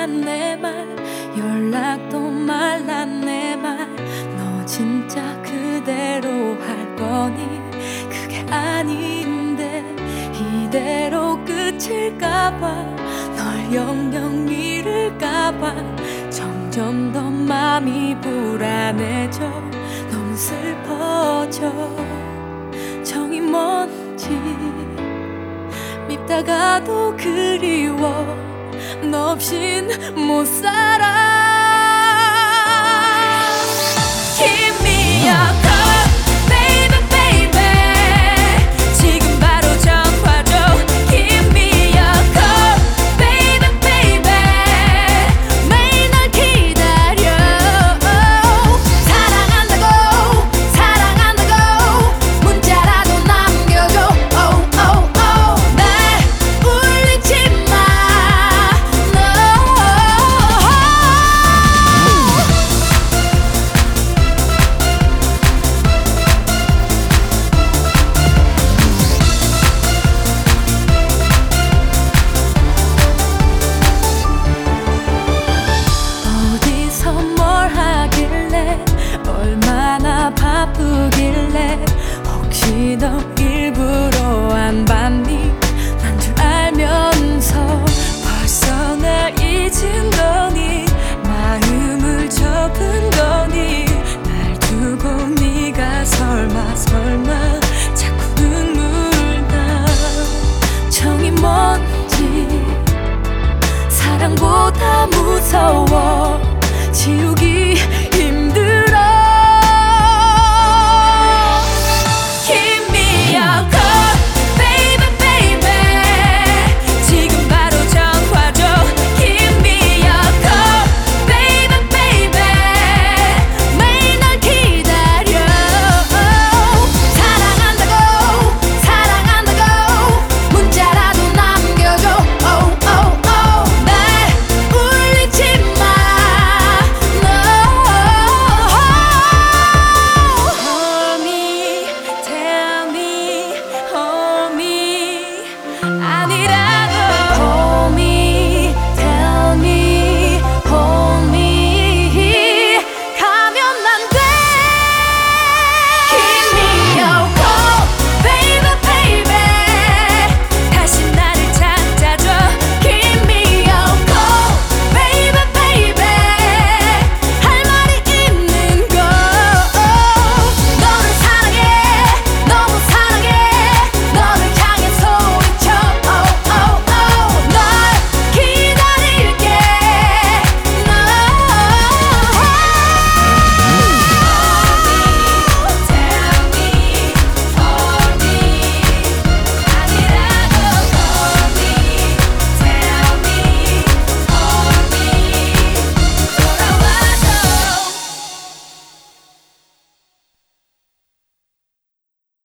말란 내 말, 연락도 말란 내 말. 너 진짜 그대로 할 거니? 그게 아닌데 이대로 끝일까봐, 널 영영 잃을까봐 점점 더 맘이 불안해져. 너무 슬퍼져. 정이 뭔지 밉다가도 그리워. 너 없인 못 살아. Give me a call, baby, baby. 지금 바로 전화 줘. Give me a call, baby, baby. 매일 널 기다려. 사랑한다고, 사랑한다고 문자라도 남겨줘. Oh, oh, oh. 날 울리지 마, no. 어디서 뭘 하길래, 얼마나 바쁘길래, 혹시 너 일부러 안 받니? 난 줄 알면서 벌써 날 잊은 거니? 마음을 접은 거니? 날 두고 네가 설마 자꾸 눈물 나. 정이 뭔지 사랑보다 무서워. 지우기